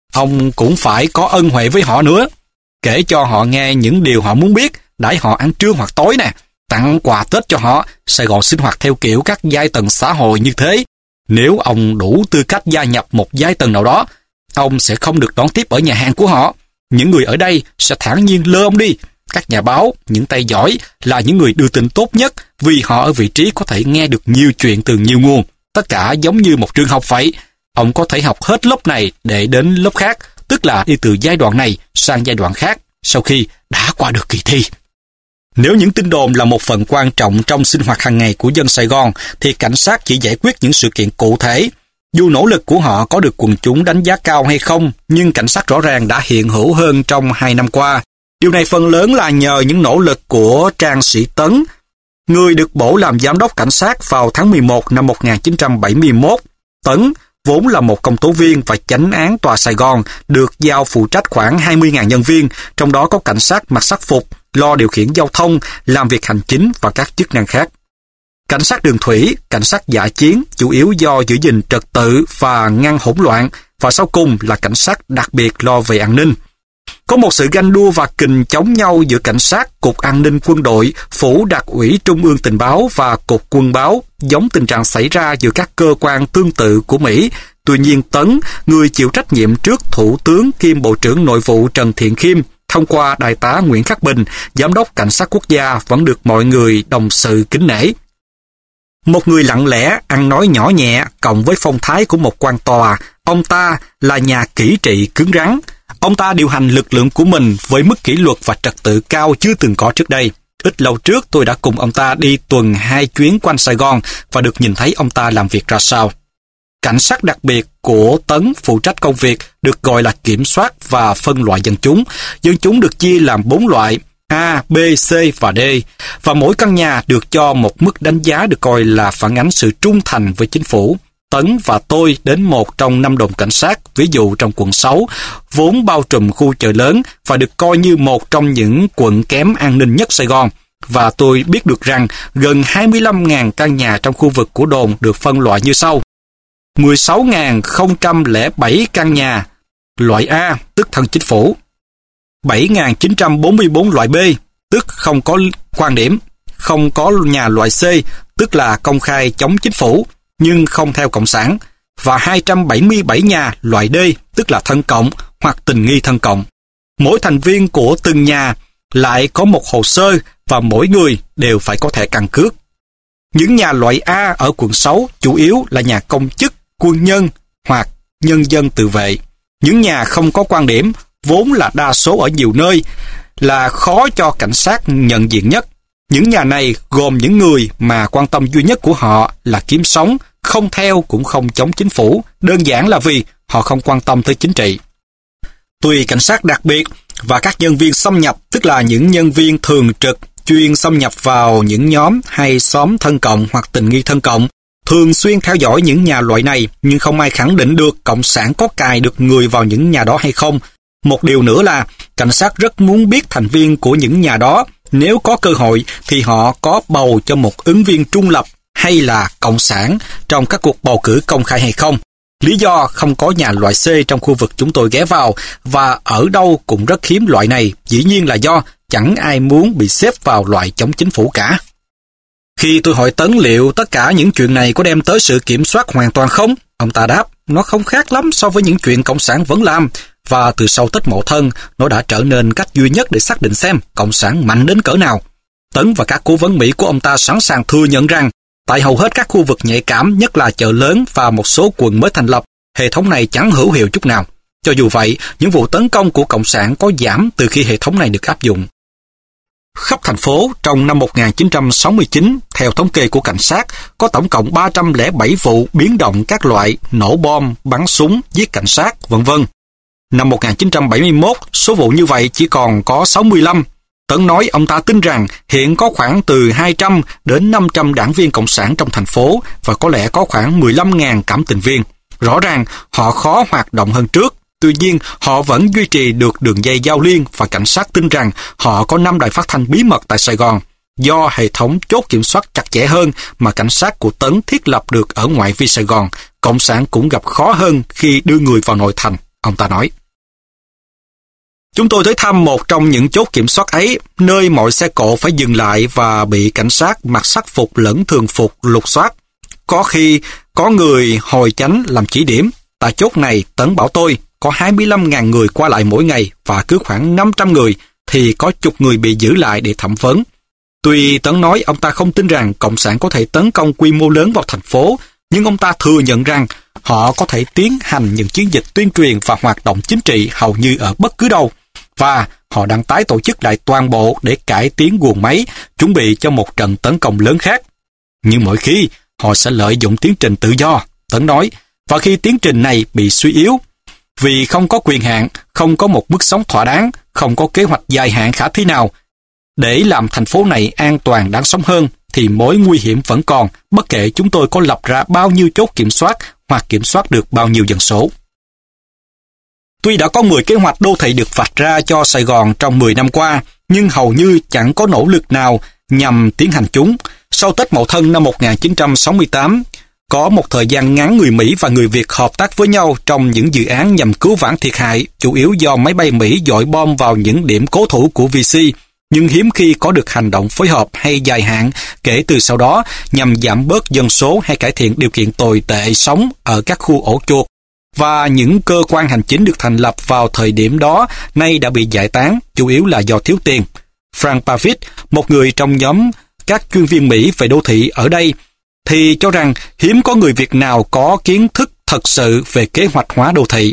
Ông cũng phải có ân huệ với họ nữa. Kể cho họ nghe những điều họ muốn biết, đãi họ ăn trưa hoặc tối nè, tặng quà Tết cho họ. Sài Gòn sinh hoạt theo kiểu các giai tầng xã hội như thế. Nếu ông đủ tư cách gia nhập một giai tầng nào đó, ông sẽ không được đón tiếp ở nhà hàng của họ. Những người ở đây sẽ thản nhiên lơ ông đi. Các nhà báo, những tay giỏi là những người đưa tin tốt nhất vì họ ở vị trí có thể nghe được nhiều chuyện từ nhiều nguồn. Tất cả giống như một trường học vậy. Ông có thể học hết lớp này để đến lớp khác, tức là đi từ giai đoạn này sang giai đoạn khác sau khi đã qua được kỳ thi. Nếu những tin đồn là một phần quan trọng trong sinh hoạt hàng ngày của dân Sài Gòn, thì cảnh sát chỉ giải quyết những sự kiện cụ thể. Dù nỗ lực của họ có được quần chúng đánh giá cao hay không, nhưng cảnh sát rõ ràng đã hiện hữu hơn trong hai năm qua. Điều này phần lớn là nhờ những nỗ lực của Trang Sĩ Tấn, người được bổ làm giám đốc cảnh sát vào tháng mười một năm một nghìn chín trăm bảy mươi mốt. Tấn vốn là một công tố viên và chánh án tòa Sài Gòn, được giao phụ trách khoảng hai mươi nghìn nhân viên, trong đó có cảnh sát mặc sắc phục, lo điều khiển giao thông, làm việc hành chính và các chức năng khác. Cảnh sát đường thủy, cảnh sát dã chiến, chủ yếu do giữ gìn trật tự và ngăn hỗn loạn, và sau cùng là cảnh sát đặc biệt lo về an ninh. Có một sự ganh đua và kình chống nhau giữa cảnh sát, Cục An ninh Quân đội, Phủ Đặc ủy Trung ương Tình báo và Cục Quân báo, giống tình trạng xảy ra giữa các cơ quan tương tự của Mỹ. Tuy nhiên Tấn, người chịu trách nhiệm trước Thủ tướng kiêm Bộ trưởng Nội vụ Trần Thiện Khiêm, thông qua Đại tá Nguyễn Khắc Bình, Giám đốc Cảnh sát Quốc gia, vẫn được mọi người đồng sự kính nể. Một người lặng lẽ, ăn nói nhỏ nhẹ, cộng với phong thái của một quan tòa, ông ta là nhà kỹ trị cứng rắn. Ông ta điều hành lực lượng của mình với mức kỷ luật và trật tự cao chưa từng có trước đây. Ít lâu trước tôi đã cùng ông ta đi tuần hai chuyến quanh Sài Gòn và được nhìn thấy ông ta làm việc ra sao. Cảnh sát đặc biệt của Tấn phụ trách công việc được gọi là kiểm soát và phân loại dân chúng. Dân chúng được chia làm bốn loại A, B, C và D, và mỗi căn nhà được cho một mức đánh giá được coi là phản ánh sự trung thành với chính phủ. Tấn và tôi đến một trong năm đồn cảnh sát, ví dụ trong quận sáu, vốn bao trùm khu chợ lớn và được coi như một trong những quận kém an ninh nhất Sài Gòn. Và tôi biết được rằng gần hai mươi lăm nghìn căn nhà trong khu vực của đồn được phân loại như sau. mười sáu nghìn không trăm lẻ bảy căn nhà loại A, tức thân chính phủ. bảy nghìn chín trăm bốn mươi tư loại B, tức không có quan điểm. Không có nhà loại C, tức là công khai chống chính phủ, nhưng không theo cộng sản. Và hai trăm bảy mươi bảy nhà loại D, tức là thân cộng hoặc tình nghi thân cộng. Mỗi thành viên của từng nhà lại có một hồ sơ và mỗi người đều phải có thẻ căn cước. Những nhà loại A ở quận sáu chủ yếu là nhà công chức, quân nhân hoặc nhân dân tự vệ. Những nhà không có quan điểm, vốn là đa số ở nhiều nơi, là khó cho cảnh sát nhận diện nhất. Những nhà này gồm những người mà quan tâm duy nhất của họ là kiếm sống, không theo cũng không chống chính phủ, đơn giản là vì họ không quan tâm tới chính trị. Tùy cảnh sát đặc biệt và các nhân viên xâm nhập, tức là những nhân viên thường trực chuyên xâm nhập vào những nhóm hay xóm thân cộng hoặc tình nghi thân cộng, thường xuyên theo dõi những nhà loại này, nhưng không ai khẳng định được cộng sản có cài được người vào những nhà đó hay không. Một điều nữa là cảnh sát rất muốn biết thành viên của những nhà đó, nếu có cơ hội thì họ có bầu cho một ứng viên trung lập hay là cộng sản trong các cuộc bầu cử công khai hay không. Lý do không có nhà loại C trong khu vực chúng tôi ghé vào, và ở đâu cũng rất hiếm loại này, dĩ nhiên là do chẳng ai muốn bị xếp vào loại chống chính phủ cả. Khi tôi hỏi Tấn liệu tất cả những chuyện này có đem tới sự kiểm soát hoàn toàn không, ông ta đáp, nó không khác lắm so với những chuyện cộng sản vẫn làm, và từ sau Tết Mậu Thân, nó đã trở nên cách duy nhất để xác định xem cộng sản mạnh đến cỡ nào. Tấn và các cố vấn Mỹ của ông ta sẵn sàng thừa nhận rằng, tại hầu hết các khu vực nhạy cảm, nhất là chợ lớn và một số quận mới thành lập, hệ thống này chẳng hữu hiệu chút nào. Cho dù vậy, những vụ tấn công của cộng sản có giảm từ khi hệ thống này được áp dụng. Khắp thành phố, trong năm một nghìn chín trăm sáu mươi chín, theo thống kê của cảnh sát, có tổng cộng ba trăm lẻ bảy vụ biến động các loại, nổ bom, bắn súng, giết cảnh sát, vân vân. Năm một nghìn chín trăm bảy mươi mốt, số vụ như vậy chỉ còn có sáu mươi lăm. Tấn nói ông ta tin rằng hiện có khoảng từ hai trăm đến năm trăm đảng viên cộng sản trong thành phố và có lẽ có khoảng mười lăm nghìn cảm tình viên. Rõ ràng họ khó hoạt động hơn trước. Tuy nhiên, họ vẫn duy trì được đường dây giao liên và cảnh sát tin rằng họ có năm đài phát thanh bí mật tại Sài Gòn. Do hệ thống chốt kiểm soát chặt chẽ hơn mà cảnh sát của Tấn thiết lập được ở ngoại vi Sài Gòn, cộng sản cũng gặp khó hơn khi đưa người vào nội thành. Ông ta nói. Chúng tôi tới thăm một trong những chốt kiểm soát ấy, nơi mọi xe cộ phải dừng lại và bị cảnh sát mặc sắc phục lẫn thường phục lục soát. Có khi có người hồi chánh làm chỉ điểm. Tại chốt này, Tấn bảo tôi, có hai mươi lăm nghìn người qua lại mỗi ngày và cứ khoảng năm trăm người thì có chục người bị giữ lại để thẩm vấn. Tuy Tấn nói ông ta không tin rằng Cộng sản có thể tấn công quy mô lớn vào thành phố, nhưng ông ta thừa nhận rằng họ có thể tiến hành những chiến dịch tuyên truyền và hoạt động chính trị hầu như ở bất cứ đâu, và họ đang tái tổ chức lại toàn bộ để cải tiến guồng máy, chuẩn bị cho một trận tấn công lớn khác. Nhưng mỗi khi, họ sẽ lợi dụng tiến trình tự do, Tấn nói, và khi tiến trình này bị suy yếu, vì không có quyền hạn, không có một mức sống thỏa đáng, không có kế hoạch dài hạn khả thi nào, để làm thành phố này an toàn đáng sống hơn, thì mối nguy hiểm vẫn còn, bất kể chúng tôi có lập ra bao nhiêu chốt kiểm soát hoặc kiểm soát được bao nhiêu dân số. Tuy đã có mười kế hoạch đô thị được vạch ra cho Sài Gòn trong mười năm qua, nhưng hầu như chẳng có nỗ lực nào nhằm tiến hành chúng. Sau Tết Mậu Thân năm một nghìn chín trăm sáu mươi tám, có một thời gian ngắn người Mỹ và người Việt hợp tác với nhau trong những dự án nhằm cứu vãn thiệt hại, chủ yếu do máy bay Mỹ dội bom vào những điểm cố thủ của vê xê, nhưng hiếm khi có được hành động phối hợp hay dài hạn kể từ sau đó nhằm giảm bớt dân số hay cải thiện điều kiện tồi tệ sống ở các khu ổ chuột. Và những cơ quan hành chính được thành lập vào thời điểm đó nay đã bị giải tán, chủ yếu là do thiếu tiền. Frank Pavitt, một người trong nhóm các chuyên viên Mỹ về đô thị ở đây, thì cho rằng hiếm có người Việt nào có kiến thức thật sự về kế hoạch hóa đô thị.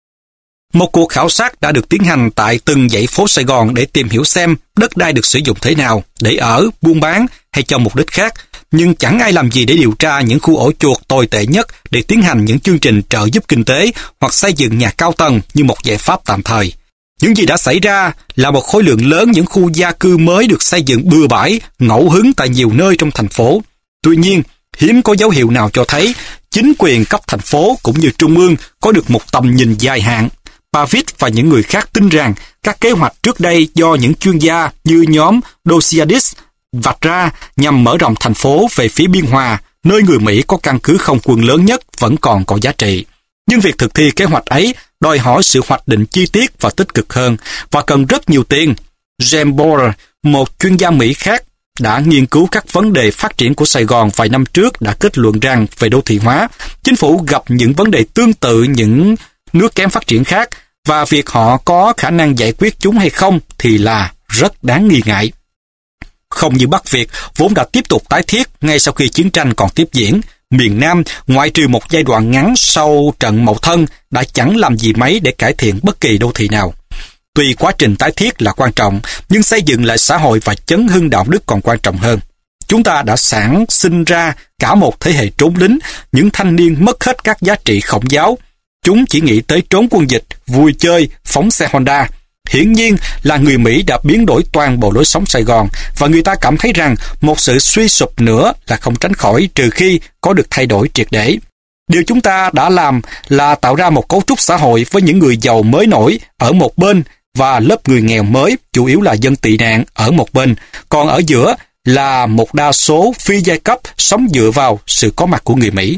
Một cuộc khảo sát đã được tiến hành tại từng dãy phố Sài Gòn để tìm hiểu xem đất đai được sử dụng thế nào, để ở, buôn bán hay cho mục đích khác, nhưng chẳng ai làm gì để điều tra những khu ổ chuột tồi tệ nhất để tiến hành những chương trình trợ giúp kinh tế hoặc xây dựng nhà cao tầng như một giải pháp tạm thời. Những gì đã xảy ra là một khối lượng lớn những khu gia cư mới được xây dựng bừa bãi, ngẫu hứng tại nhiều nơi trong thành phố. Tuy nhiên, hiếm có dấu hiệu nào cho thấy chính quyền cấp thành phố cũng như trung ương có được một tầm nhìn dài hạn. Pavitt và những người khác tin rằng các kế hoạch trước đây do những chuyên gia như nhóm Dosiadis vạch ra nhằm mở rộng thành phố về phía Biên Hòa, nơi người Mỹ có căn cứ không quân lớn nhất, vẫn còn có giá trị. Nhưng việc thực thi kế hoạch ấy đòi hỏi sự hoạch định chi tiết và tích cực hơn, và cần rất nhiều tiền. James Borer, một chuyên gia Mỹ khác, đã nghiên cứu các vấn đề phát triển của Sài Gòn vài năm trước, đã kết luận rằng về đô thị hóa, chính phủ gặp những vấn đề tương tự những nước kém phát triển khác, và việc họ có khả năng giải quyết chúng hay không thì là rất đáng nghi ngại. Không như Bắc Việt, vốn đã tiếp tục tái thiết ngay sau khi chiến tranh còn tiếp diễn, miền Nam, ngoại trừ một giai đoạn ngắn sau trận Mậu Thân, đã chẳng làm gì mấy để cải thiện bất kỳ đô thị nào. Tuy quá trình tái thiết là quan trọng, nhưng xây dựng lại xã hội và chấn hưng đạo đức còn quan trọng hơn. Chúng ta đã sản sinh ra cả một thế hệ trốn lính, những thanh niên mất hết các giá trị khổng giáo. Chúng chỉ nghĩ tới trốn quân dịch, vui chơi, phóng xe Honda. Hiển nhiên là người Mỹ đã biến đổi toàn bộ lối sống Sài Gòn, và người ta cảm thấy rằng một sự suy sụp nữa là không tránh khỏi trừ khi có được thay đổi triệt để. Điều chúng ta đã làm là tạo ra một cấu trúc xã hội với những người giàu mới nổi ở một bên và lớp người nghèo mới, chủ yếu là dân tị nạn, ở một bên, còn ở giữa là một đa số phi giai cấp sống dựa vào sự có mặt của người Mỹ.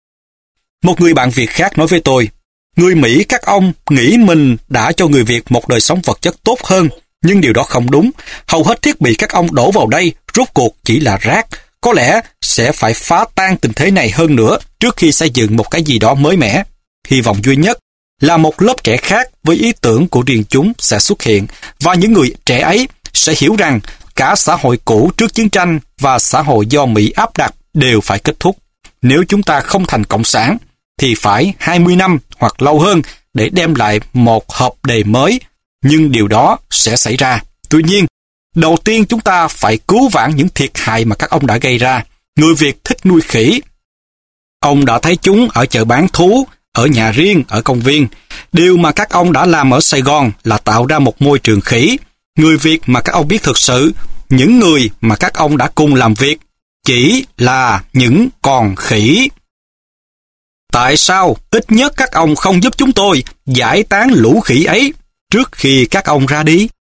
Một người bạn Việt khác nói với tôi, người Mỹ các ông nghĩ mình đã cho người Việt một đời sống vật chất tốt hơn, nhưng điều đó không đúng. Hầu hết thiết bị các ông đổ vào đây rốt cuộc chỉ là rác. Có lẽ sẽ phải phá tan tình thế này hơn nữa trước khi xây dựng một cái gì đó mới mẻ. Hy vọng duy nhất là một lớp trẻ khác với ý tưởng của riêng chúng sẽ xuất hiện, và những người trẻ ấy sẽ hiểu rằng cả xã hội cũ trước chiến tranh và xã hội do Mỹ áp đặt đều phải kết thúc. Nếu chúng ta không thành cộng sản, thì phải hai mươi năm hoặc lâu hơn để đem lại một hợp đề mới, nhưng điều đó sẽ xảy ra. Tuy nhiên, đầu tiên chúng ta phải cứu vãn những thiệt hại mà các ông đã gây ra. Người Việt thích nuôi khỉ. Ông đã thấy chúng ở chợ bán thú, ở nhà riêng, ở công viên. Điều mà các ông đã làm ở Sài Gòn là tạo ra một môi trường khỉ. Người Việt mà các ông biết thực sự, những người mà các ông đã cùng làm việc, chỉ là những con khỉ. Tại sao ít nhất các ông không giúp chúng tôi giải tán lũ khỉ ấy trước khi các ông ra đi?